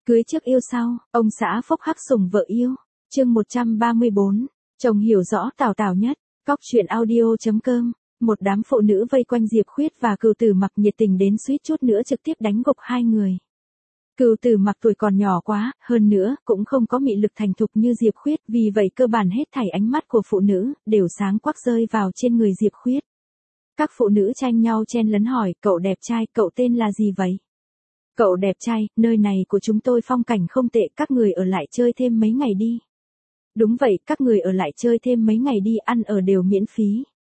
Cưới trước yêu sau, ông xã phốc hắc sủng vợ yêu. Chương 134. Chồng hiểu rõ Tào Tào nhất. Cóc truyện audio.com. Một đám phụ nữ vây quanh Diệp Khuyết và Cửu Tử Mặc nhiệt tình đến suýt chút nữa trực tiếp đánh gục hai người. Cửu Tử Mặc tuổi còn nhỏ quá, hơn nữa cũng không có mị lực thành thục như Diệp Khuyết, vì vậy cơ bản hết thảy ánh mắt của phụ nữ đều sáng quắc rơi vào trên người Diệp Khuyết. Các phụ nữ tranh nhau chen lấn hỏi, cậu đẹp trai, cậu tên là gì vậy? Cậu đẹp trai, nơi này của chúng tôi phong cảnh không tệ, các người ở lại chơi thêm mấy ngày đi. Đúng vậy, các người ở lại chơi thêm mấy ngày đi, ăn ở đều miễn phí.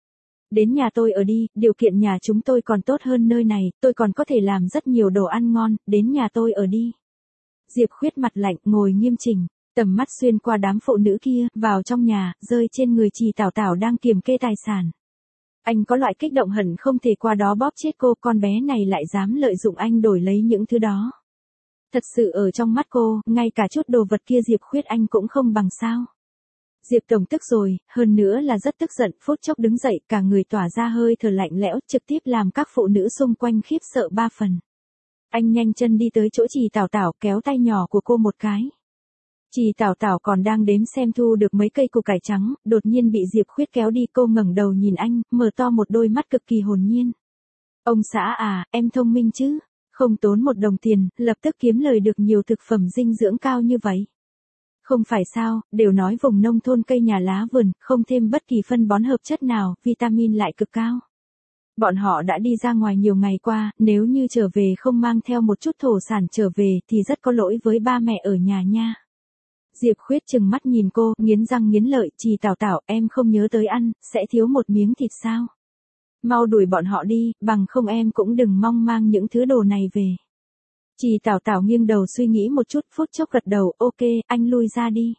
Đến nhà tôi ở đi, điều kiện nhà chúng tôi còn tốt hơn nơi này, tôi còn có thể làm rất nhiều đồ ăn ngon, đến nhà tôi ở đi. Diệp Khuyết mặt lạnh, ngồi nghiêm chỉnh, tầm mắt xuyên qua đám phụ nữ kia, vào trong nhà, rơi trên người Trì Tảo Tảo đang kiềm kê tài sản. Anh có loại kích động hận không thể qua đó bóp chết cô, con bé này lại dám lợi dụng anh đổi lấy những thứ đó. Thật sự ở trong mắt cô, ngay cả chút đồ vật kia Diệp Khuyết anh cũng không bằng sao. Diệp Tổng tức rồi, hơn nữa là rất tức giận, phút chốc đứng dậy, cả người tỏa ra hơi thở lạnh lẽo, trực tiếp làm các phụ nữ xung quanh khiếp sợ ba phần. Anh nhanh chân đi tới chỗ Trì Tảo Tảo, kéo tay nhỏ của cô một cái. Trì Tảo Tảo còn đang đếm xem thu được mấy cây củ cải trắng, đột nhiên bị Diệp Khuyết kéo đi, cô ngẩng đầu nhìn anh, mở to một đôi mắt cực kỳ hồn nhiên. Ông xã à, em thông minh chứ, không tốn một đồng tiền, lập tức kiếm lời được nhiều thực phẩm dinh dưỡng cao như vậy. Không phải sao, đều nói vùng nông thôn cây nhà lá vườn, không thêm bất kỳ phân bón hợp chất nào, vitamin lại cực cao. Bọn họ đã đi ra ngoài nhiều ngày qua, nếu như trở về không mang theo một chút thổ sản trở về thì rất có lỗi với ba mẹ ở nhà nha. Diệp Khuyết trừng mắt nhìn cô, nghiến răng nghiến lợi, Trì Tảo Tảo, em không nhớ tới ăn, sẽ thiếu một miếng thịt sao? Mau đuổi bọn họ đi, bằng không em cũng đừng mong mang những thứ đồ này về. Trì Tảo Tảo nghiêng đầu suy nghĩ một chút, phút chốc gật đầu, ok, anh lui ra đi.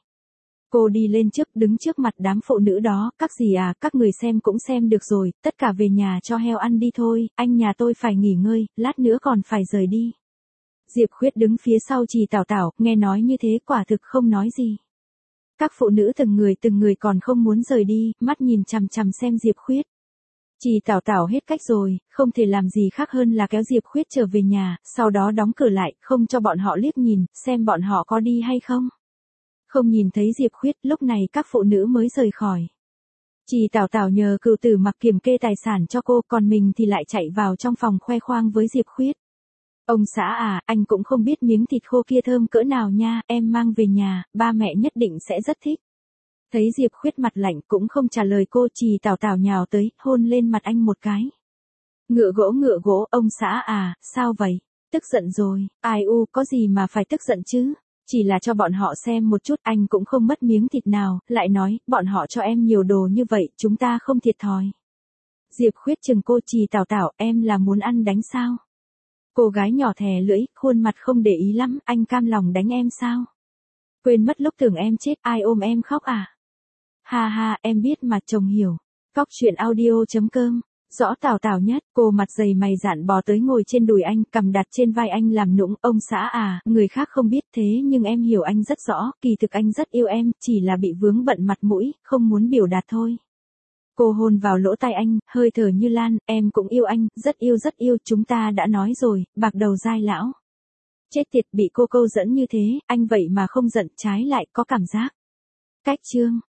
Cô đi lên trước, đứng trước mặt đám phụ nữ đó, các gì à, các người xem cũng xem được rồi, tất cả về nhà cho heo ăn đi thôi, anh nhà tôi phải nghỉ ngơi, lát nữa còn phải rời đi. Diệp Khuyết đứng phía sau Trì Tảo Tảo, nghe nói như thế quả thực không nói gì. Các phụ nữ từng người còn không muốn rời đi, mắt nhìn chằm chằm xem Diệp Khuyết. Trì Tảo Tảo hết cách rồi, không thể làm gì khác hơn là kéo Diệp Khuyết trở về nhà, sau đó đóng cửa lại, không cho bọn họ liếc nhìn, xem bọn họ có đi hay không. Không nhìn thấy Diệp Khuyết, lúc này các phụ nữ mới rời khỏi. Trì Tảo Tảo nhờ Cửu Tử Mặc kiểm kê tài sản cho cô, còn mình thì lại chạy vào trong phòng khoe khoang với Diệp Khuyết. Ông xã à, anh cũng không biết miếng thịt khô kia thơm cỡ nào nha, em mang về nhà, ba mẹ nhất định sẽ rất thích. Thấy Diệp Khuyết mặt lạnh cũng không trả lời cô, Trì Tảo Tảo nhào tới, hôn lên mặt anh một cái. Ngựa gỗ, ông xã à, sao vậy? Tức giận rồi, ai u, có gì mà phải tức giận chứ? Chỉ là cho bọn họ xem một chút, anh cũng không mất miếng thịt nào, lại nói, bọn họ cho em nhiều đồ như vậy, chúng ta không thiệt thòi. Diệp Khuyết chừng cô, Trì Tảo Tảo, em là muốn ăn đánh sao? Cô gái nhỏ thè lưỡi, khuôn mặt không để ý lắm, anh cam lòng đánh em sao? Quên mất lúc tưởng em chết, ai ôm em khóc à? Ha ha, em biết mà, chồng hiểu. Cóc truyện audio.com. Rõ Tảo Tảo nhất, cô mặt dày mày dạn bò tới ngồi trên đùi anh, cầm đặt trên vai anh làm nũng, ông xã à, người khác không biết thế nhưng em hiểu anh rất rõ, kỳ thực anh rất yêu em, chỉ là bị vướng bận mặt mũi, không muốn biểu đạt thôi. Cô hôn vào lỗ tai anh, hơi thở như lan, em cũng yêu anh, rất yêu, chúng ta đã nói rồi, bạc đầu dai lão. Chết tiệt, bị cô câu dẫn như thế, anh vậy mà không giận, trái lại có cảm giác. Cách chương.